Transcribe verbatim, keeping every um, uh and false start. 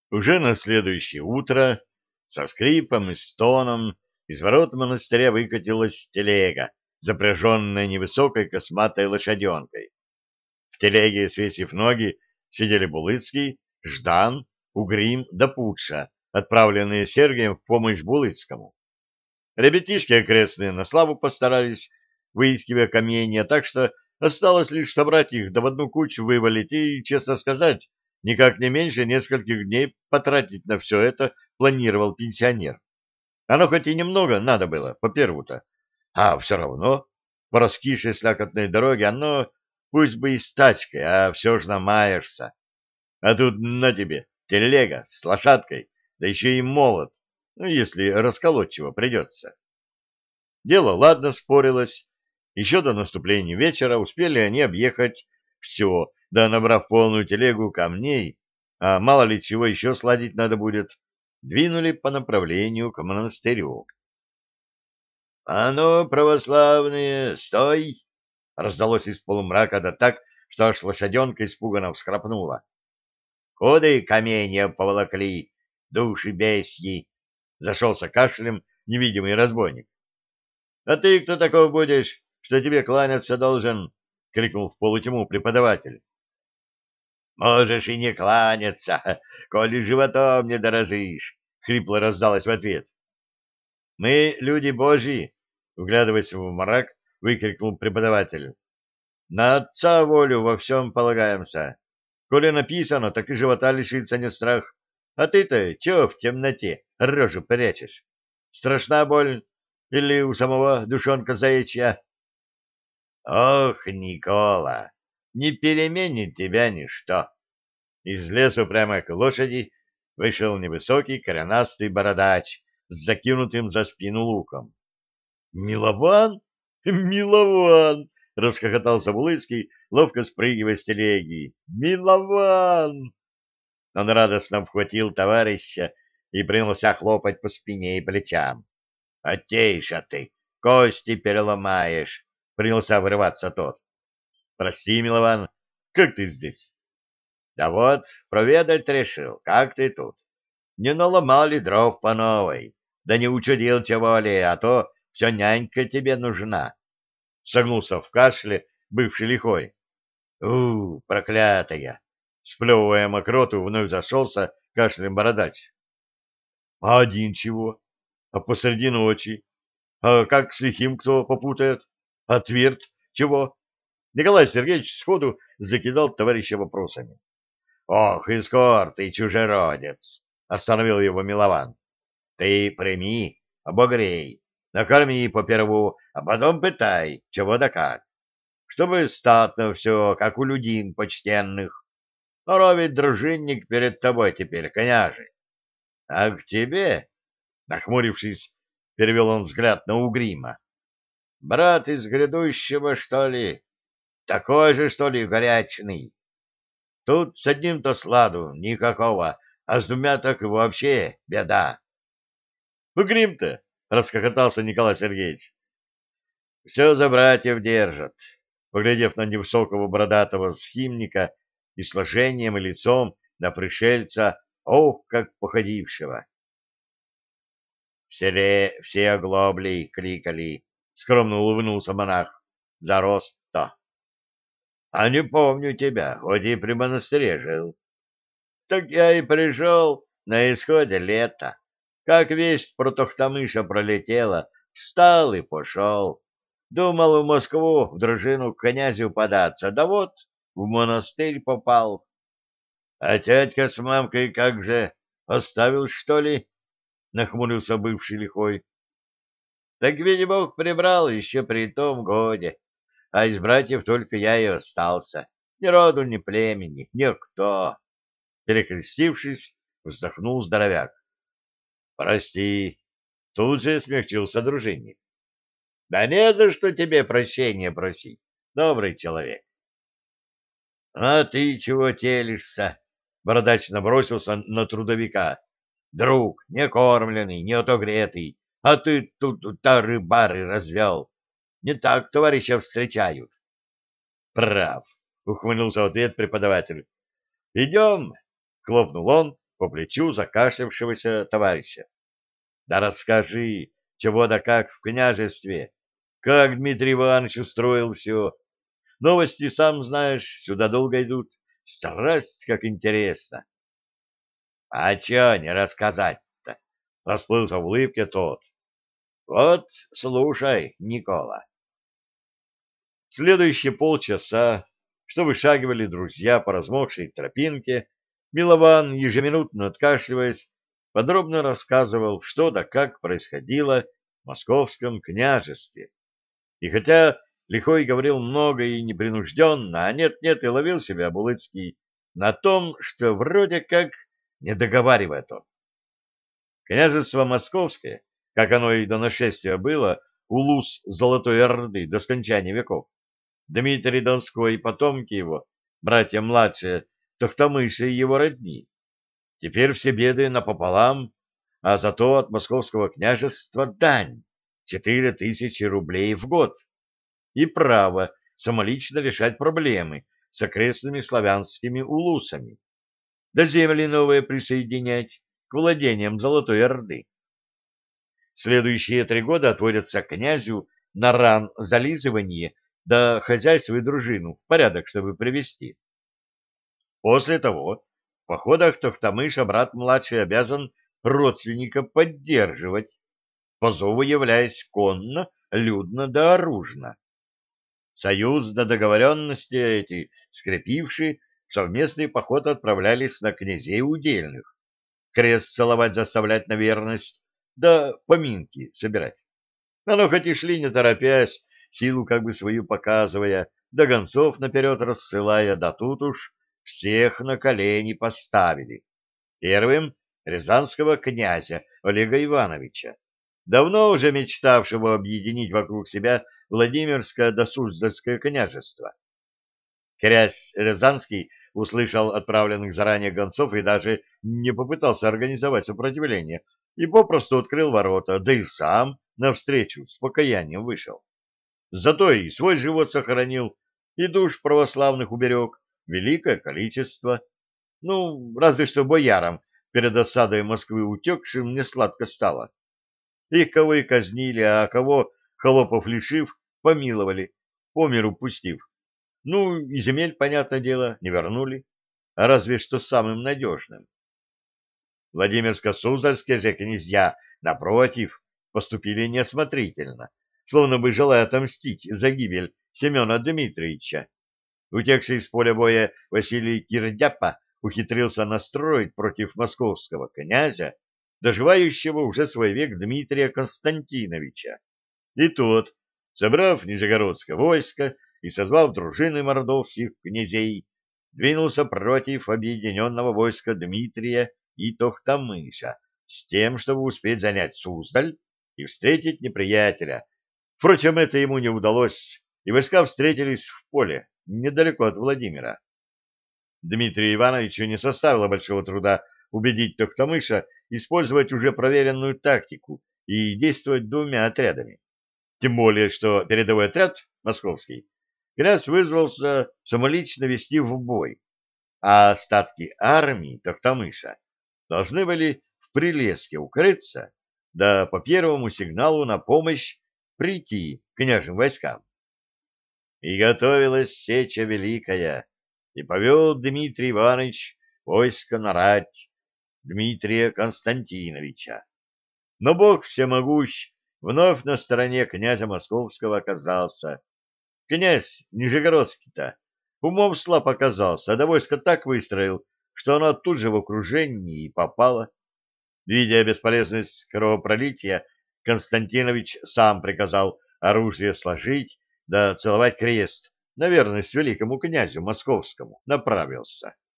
Уже на следующее утро со скрипом и стоном из ворот монастыря выкатилась телега, запряженная невысокой косматой лошаденкой. В телеге, свесив ноги, сидели Булыцкий, Ждан, Угрим да Путша, отправленные Сергием в помощь Булыцкому. Ребятишки окрестные на славу постарались, выискивая каменья, так что осталось лишь собрать их да в одну кучу вывалить и, честно сказать, никак не меньше нескольких дней потратить на все это планировал пенсионер. Оно хоть и немного надо было, по перву-то, а все равно по раскисшей слякотной дороге оно, пусть бы и с тачкой, а все же намаешься. А тут на тебе телега с лошадкой, да еще и молот, ну, если расколоть чего придется. Дело ладно спорилось. Еще до наступления вечера успели они объехать все, да набрав полную телегу камней, а мало ли чего еще сладить надо будет, двинули по направлению к монастырю. — А ну, православные, стой! — раздалось из полумрака, да так, что аж лошаденка испуганно всхрапнула. — Куды каменья поволокли, души бесьи! — зашелся кашлем невидимый разбойник. — А ты кто такой будешь, что тебе кланяться должен? — крикнул в полутьму преподаватель. — Можешь и не кланяться, коли животом не дорожишь, — хрипло раздалось в ответ. — Мы люди божьи, — вглядываясь в мрак, выкрикнул преподаватель. — На отца волю во всем полагаемся. Коли написано, так и живота лишиться не страх. А ты-то чего в темноте рожу прячешь? Страшна боль? Или у самого душонка заячья? — Ох, Никола, не переменит тебя ничто. Из лесу прямо к лошади вышел невысокий коренастый бородач с закинутым за спину луком. — Милован? Милован! — расхохотался Булыцкий, ловко спрыгивая с телеги. — Милован! Он радостно обхватил товарища и принялся хлопать по спине и плечам. — Отейша ты, кости переломаешь! — принялся вырываться тот. — Прости, Милован, как ты здесь? — Да вот, проведать решил, как ты тут. Не наломали дров по новой, да не учудил чего ли, а то все нянька тебе нужна. Согнулся в кашле бывший лихой. — У, проклятая! — сплевывая мокроту, вновь зашелся кашлем бородач. — А один чего? А посреди ночи? А как с лихим кто попутает? А твердь чего? Николай Сергеевич сходу закидал товарища вопросами. — Ох, Искор, ты чужеродец! — остановил его Милован. — Ты прими, обогрей, накорми поперву, а потом пытай, чего да как. Чтобы статно все, как у людин почтенных. Норовит дружинник перед тобой теперь, коняжи. А к тебе, нахмурившись, перевел он взгляд на Угрима. Брат из грядущего, что ли? Такой же, что ли, горячный? Тут с одним-то сладу никакого, а с двумя так и вообще беда. — Угрим-то! — расхохотался Николай Сергеевич. — Все за братьев держат. Поглядев на невысокого бородатого схимника и сложением и лицом на пришельца, ох, как походившего. В селе все оглобли кликали, — скромно улыбнулся монах, — за рост-то. — А не помню тебя, хоть и при монастыре жил. — Так я и пришел на исходе лета. Как весть про Тохтамыша пролетела, встал и пошел. Думал в Москву в дружину к князю податься, да вот в монастырь попал. А тетка с мамкой как же, оставил, что ли? — нахмурился бывший лихой. — Так ведь Бог прибрал еще при том годе, а из братьев только я и остался. Ни роду, ни племени, никто. Перекрестившись, вздохнул здоровяк. — Прости, тут же смягчился дружинник. — Да не за что тебе прощения просить, добрый человек. — А ты чего телишься? — бородач набросился на трудовика. — Друг, не кормленный, не отогретый, а ты тут тары-бары развел. Не так товарища встречают. — Прав, — ухмыльнулся в ответ преподаватель. — Идем, — хлопнул он по плечу закашлявшегося товарища. — Да расскажи, чего да как в княжестве, как Дмитрий Иванович устроил все. Новости, сам знаешь, сюда долго идут. Страсть, как интересно. — А чё не рассказать-то? — расплылся в улыбке тот. — Вот, слушай, Никола. Следующие полчаса, что вышагивали друзья по размокшей тропинке, Милован, ежеминутно откашливаясь, подробно рассказывал, что да как происходило в московском княжестве. И хотя Лихой говорил много и непринужденно, а нет-нет и ловил себя Булыцкий на том, что вроде как не договаривает он. Княжество Московское, как оно и до нашествия было, улус Золотой Орды до скончания веков, Дмитрий Донской и потомки его, братья младшие, Тохтамыша и его родни. Теперь все беды напополам, а зато от московского княжества дань — четыре тысячи рублей в год и право самолично решать проблемы с окрестными славянскими улусами, да земли новые присоединять к владениям Золотой Орды. Следующие три года отводятся князю на ран зализывание да хозяйство и дружину в порядок, чтобы привести. После того в походах Тохтамыша брат младший обязан родственника поддерживать, по зову являясь конно, людно да оружно. Союз да договоренности эти, скрепившие, в совместный поход отправлялись на князей удельных, крест целовать заставлять на верность, да поминки собирать. Оно хоть и шли не торопясь, силу как бы свою показывая, да гонцов наперед рассылая, да тут уж всех на колени поставили. Первым — рязанского князя Олега Ивановича, давно уже мечтавшего объединить вокруг себя Владимирское да Суздальское княжество. Князь Рязанский услышал отправленных заранее гонцов и даже не попытался организовать сопротивление, и попросту открыл ворота, да и сам навстречу с покаянием вышел. Зато и свой живот сохранил, и душ православных уберег великое количество. Ну, разве что боярам перед осадой Москвы утекшим несладко стало. Их кого и казнили, а кого, холопов лишив, помиловали, по миру пустив. Ну, и земель, понятное дело, не вернули, а разве что самым надежным. Владимирско-Суздальские же князья, напротив, поступили неосмотрительно, словно бы желая отомстить за гибель Семена Дмитриевича. Утекший с поля боя Василий Кирдяпа ухитрился настроить против московского князя, доживающего уже свой век Дмитрия Константиновича. И тот, собрав нижегородское войско и созвав дружины мордовских князей, двинулся против объединенного войска Дмитрия и Тохтамыша с тем, чтобы успеть занять Суздаль и встретить неприятеля. Впрочем, это ему не удалось, и войска встретились в поле, недалеко от Владимира. Дмитрию Ивановичу не составило большого труда убедить Тохтамыша использовать уже проверенную тактику и действовать двумя отрядами. Тем более, что передовой отряд, московский, князь вызвался самолично вести в бой, а остатки армии Тохтамыша должны были в Прилеске укрыться, да по первому сигналу на помощь прийти к княжим войскам. И готовилась сеча великая, и повел Дмитрий Иванович войско на рать Дмитрия Константиновича. Но Бог всемогущ вновь на стороне князя Московского оказался. Князь Нижегородский-то умом слаб оказался, а до войска так выстроил, что оно тут же в окружении и попало. Видя бесполезность кровопролития, Константинович сам приказал оружие сложить, да целовать крест, на верность великому князю Московскому направился.